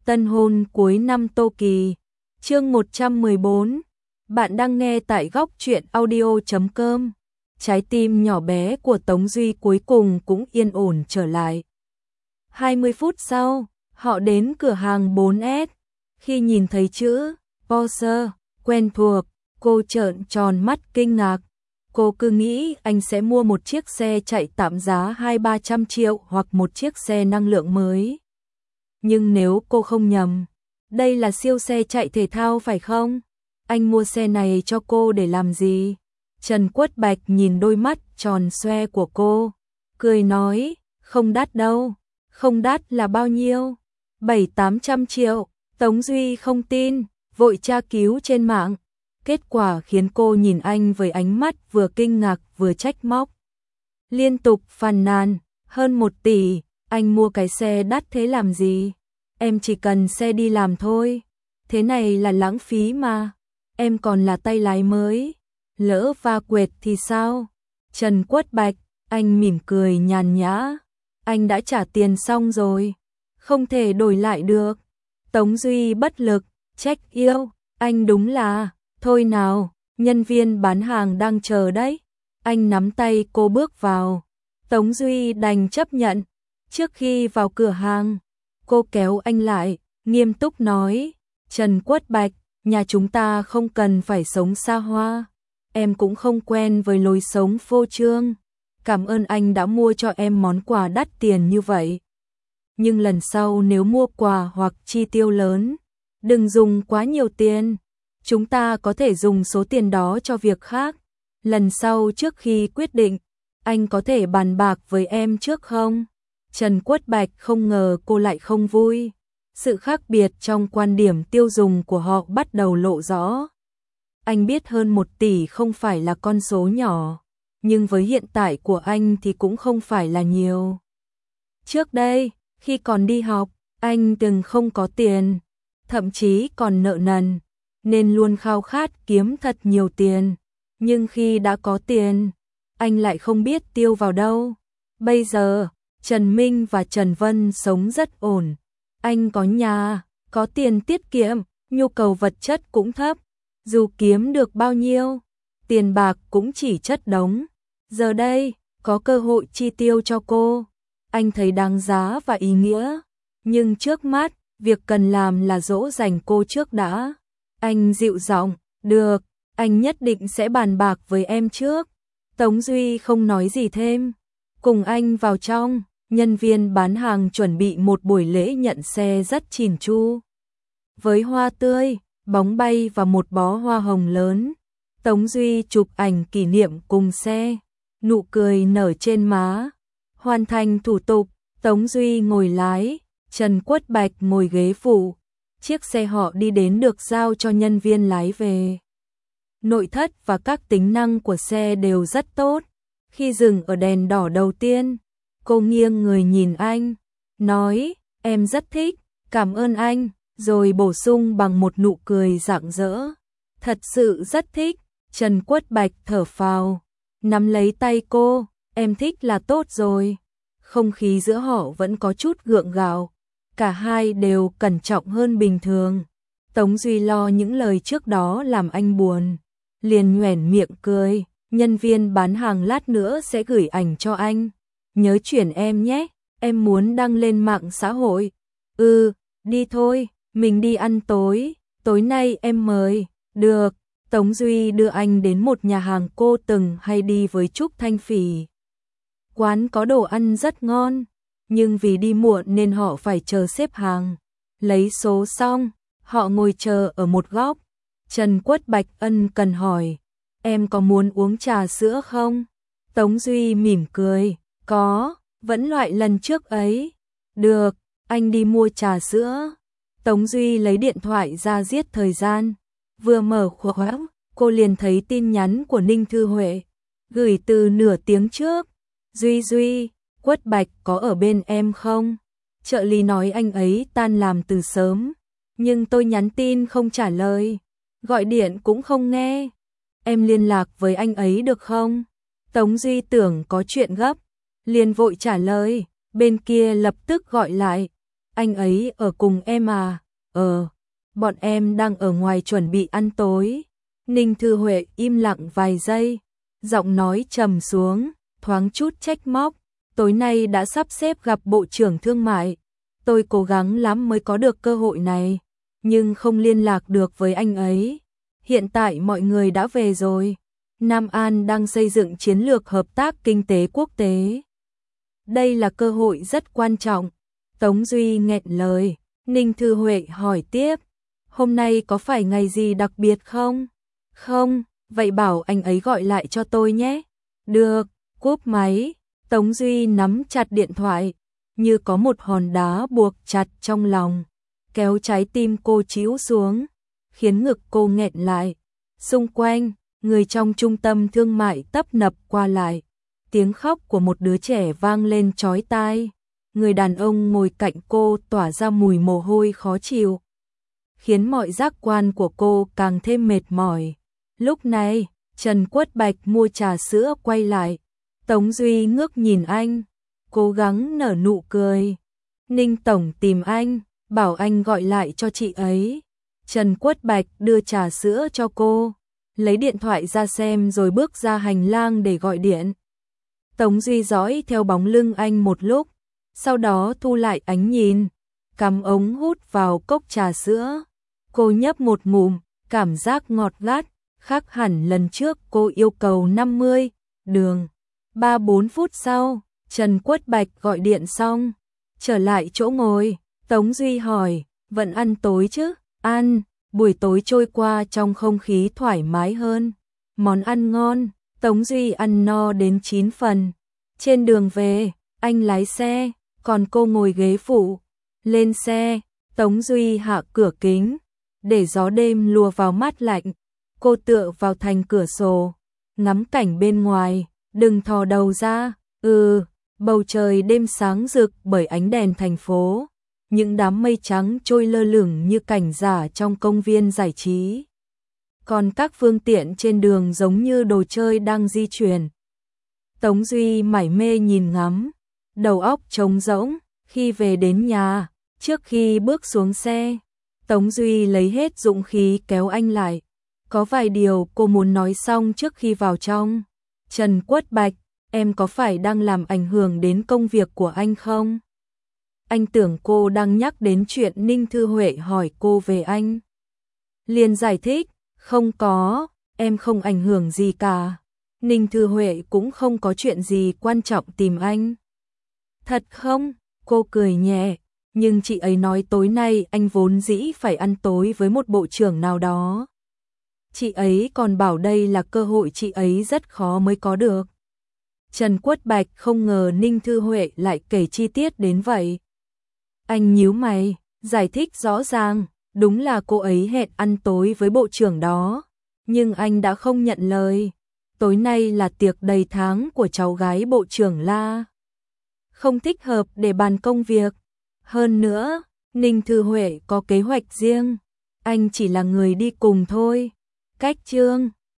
Tân hôn cuối năm Tô Kỳ. Chương 114. Bạn đang nghe tại góc truyện audio.com. Trái tim nhỏ bé của Tống Duy cuối cùng cũng yên ổn trở lại. 20 phút sau, họ đến cửa hàng 4S. Khi nhìn thấy chữ Porsche quen thuộc, cô trợn tròn mắt kinh ngạc. Cô cứ nghĩ anh sẽ mua một chiếc xe chạy tạm giá 200-300 triệu hoặc một chiếc xe năng lượng mới. Nhưng nếu cô không nhầm, đây là siêu xe chạy thể thao phải không? Anh mua xe này cho cô để làm gì? Trần Quất Bạch nhìn đôi mắt tròn xoe của cô, cười nói, không đắt đâu. Không đắt là bao nhiêu? 700-800 triệu. Tống Duy không tin, vội tra cứu trên mạng. Kết quả khiến cô nhìn anh với ánh mắt vừa kinh ngạc vừa trách móc. Liên tục phàn nàn, hơn 1 tỷ, anh mua cái xe đắt thế làm gì? Em chỉ cần xe đi làm thôi. Thế này là lãng phí mà. Em còn là tay lái mới. Lỡ va quệt thì sao? Trần Quất Bạch, anh mỉm cười nhàn nhã. Anh đã trả tiền xong rồi. Không thể đổi lại được. Tống Duy bất lực, trách yêu. Anh đúng là, thôi nào, nhân viên bán hàng đang chờ đấy. Anh nắm tay cô bước vào. Tống Duy đành chấp nhận. Trước khi vào cửa hàng, cô kéo anh lại, nghiêm túc nói, Trần Quất Bạch, nhà chúng ta không cần phải sống xa hoa. Em cũng không quen với lối sống phô trương. Cảm ơn anh đã mua cho em món quà đắt tiền như vậy. Nhưng lần sau nếu mua quà hoặc chi tiêu lớn, đừng dùng quá nhiều tiền. Chúng ta có thể dùng số tiền đó cho việc khác. Lần sau trước khi quyết định, anh có thể bàn bạc với em trước không? Trần Quất Bạch không ngờ cô lại không vui. Sự khác biệt trong quan điểm tiêu dùng của họ bắt đầu lộ rõ. Anh biết hơn 1 tỷ không phải là con số nhỏ, nhưng với hiện tại của anh thì cũng không phải là nhiều. Trước đây, khi còn đi học, anh từng không có tiền, thậm chí còn nợ nần, nên luôn khao khát kiếm thật nhiều tiền. Nhưng khi đã có tiền, anh lại không biết tiêu vào đâu. Bây giờ, Trần Minh và Trần Vân sống rất ổn. Anh có nhà, có tiền tiết kiệm, nhu cầu vật chất cũng thấp. Dù kiếm được bao nhiêu, tiền bạc cũng chỉ chất đống. Giờ đây, có cơ hội chi tiêu cho cô. Anh thấy đáng giá và ý nghĩa. Nhưng trước mắt, việc cần làm là dỗ dành cô trước đã. Anh dịu giọng, được, anh nhất định sẽ bàn bạc với em trước. Tống Duy không nói gì thêm. Cùng anh vào trong, nhân viên bán hàng chuẩn bị một buổi lễ nhận xe rất chỉn chu. Với hoa tươi, bóng bay và một bó hoa hồng lớn. Tống Duy chụp ảnh kỷ niệm cùng xe, nụ cười nở trên má. Hoàn thành thủ tục, Tống Duy ngồi lái, Trần Quất Bạch ngồi ghế phụ. Chiếc xe họ đi đến được giao cho nhân viên lái về. Nội thất và các tính năng của xe đều rất tốt. Khi dừng ở đèn đỏ đầu tiên, cô nghiêng người nhìn anh, nói, em rất thích, cảm ơn anh, rồi bổ sung bằng một nụ cười rạng rỡ. Thật sự rất thích. Trần Quất Bạch thở phào, nắm lấy tay cô, em thích là tốt rồi. Không khí giữa họ vẫn có chút gượng gạo, cả hai đều cẩn trọng hơn bình thường. Tống Duy lo những lời trước đó làm anh buồn, liền nhoẻn miệng cười, nhân viên bán hàng lát nữa sẽ gửi ảnh cho anh. Nhớ chuyển em nhé, em muốn đăng lên mạng xã hội. Đi thôi, mình đi ăn tối, tối nay em mời. Được. Tống Duy đưa anh đến một nhà hàng cô từng hay đi với Trúc Thanh Phỉ. Quán có đồ ăn rất ngon, nhưng vì đi muộn nên họ phải chờ xếp hàng. Lấy số xong, họ ngồi chờ ở một góc. Trần Quất Bạch ân cần hỏi, em có muốn uống trà sữa không? Tống Duy mỉm cười, có, vẫn loại lần trước ấy. Được, anh đi mua trà sữa. Tống Duy lấy điện thoại ra giết thời gian. Vừa mở khóa, cô liền thấy tin nhắn của Ninh Thư Huệ, gửi từ nửa tiếng trước. Duy, Quất Bạch có ở bên em không? Trợ lý nói anh ấy tan làm từ sớm, nhưng tôi nhắn tin không trả lời, gọi điện cũng không nghe. Em liên lạc với anh ấy được không? Tống Duy tưởng có chuyện gấp, liền vội trả lời, bên kia lập tức gọi lại. Anh ấy ở cùng em à? Bọn em đang ở ngoài chuẩn bị ăn tối. Ninh Thư Huệ im lặng vài giây, giọng nói trầm xuống, thoáng chút trách móc. Tối nay đã sắp xếp gặp Bộ trưởng Thương mại. Tôi cố gắng lắm mới có được cơ hội này, nhưng không liên lạc được với anh ấy. Hiện tại mọi người đã về rồi. Nam An đang xây dựng chiến lược hợp tác kinh tế quốc tế. Đây là cơ hội rất quan trọng. Tống Duy nghẹn lời. Ninh Thư Huệ hỏi tiếp, hôm nay có phải ngày gì đặc biệt không? Không, vậy bảo anh ấy gọi lại cho tôi nhé. Được, cúp máy. Tống Duy nắm chặt điện thoại, như có một hòn đá buộc chặt trong lòng, kéo trái tim cô trĩu xuống, khiến ngực cô nghẹn lại. Xung quanh, người trong trung tâm thương mại tấp nập qua lại. Tiếng khóc của một đứa trẻ vang lên chói tai. Người đàn ông ngồi cạnh cô tỏa ra mùi mồ hôi khó chịu, khiến mọi giác quan của cô càng thêm mệt mỏi. Lúc này, Trần Quất Bạch mua trà sữa quay lại. Tống Duy ngước nhìn anh, cố gắng nở nụ cười. Ninh tổng tìm anh, bảo anh gọi lại cho chị ấy. Trần Quất Bạch đưa trà sữa cho cô, lấy điện thoại ra xem rồi bước ra hành lang để gọi điện. Tống Duy dõi theo bóng lưng anh một lúc, sau đó thu lại ánh nhìn, cắm ống hút vào cốc trà sữa. Cô nhấp một ngụm, cảm giác ngọt gắt, khác hẳn lần trước cô yêu cầu 50 đường. 3-4 phút sau, Trần Quất Bạch gọi điện xong, trở lại chỗ ngồi. Tống Duy hỏi, vẫn ăn tối chứ? Ăn. Buổi tối trôi qua trong không khí thoải mái hơn. Món ăn ngon, Tống Duy ăn no đến 9 phần. Trên đường về, anh lái xe, còn cô ngồi ghế phụ. Lên xe, Tống Duy hạ cửa kính, để gió đêm lùa vào mát lạnh. Cô tựa vào thành cửa sổ, ngắm cảnh bên ngoài, đừng thò đầu ra. Bầu trời đêm sáng rực bởi ánh đèn thành phố. Những đám mây trắng trôi lơ lửng như cảnh giả trong công viên giải trí. Còn các phương tiện trên đường giống như đồ chơi đang di chuyển. Tống Duy mải mê nhìn ngắm, đầu óc trống rỗng. Khi về đến nhà, trước khi bước xuống xe, Tống Duy lấy hết dũng khí kéo anh lại. Có vài điều cô muốn nói xong trước khi vào trong. Trần Quất Bạch, em có phải đang làm ảnh hưởng đến công việc của anh không? Anh tưởng cô đang nhắc đến chuyện Ninh Thư Huệ hỏi cô về anh. Liền giải thích, không có, em không ảnh hưởng gì cả. Ninh Thư Huệ cũng không có chuyện gì quan trọng tìm anh. Thật không? Cô cười nhẹ, nhưng chị ấy nói tối nay anh vốn dĩ phải ăn tối với một bộ trưởng nào đó. Chị ấy còn bảo đây là cơ hội chị ấy rất khó mới có được. Trần Quất Bạch không ngờ Ninh Thư Huệ lại kể chi tiết đến vậy. Anh nhíu mày, giải thích rõ ràng, đúng là cô ấy hẹn ăn tối với bộ trưởng đó, nhưng anh đã không nhận lời. Tối nay là tiệc đầy tháng của cháu gái bộ trưởng La. Không thích hợp để bàn công việc. Hơn nữa, Ninh Thư Huệ có kế hoạch riêng, anh chỉ là người đi cùng thôi. Cách chương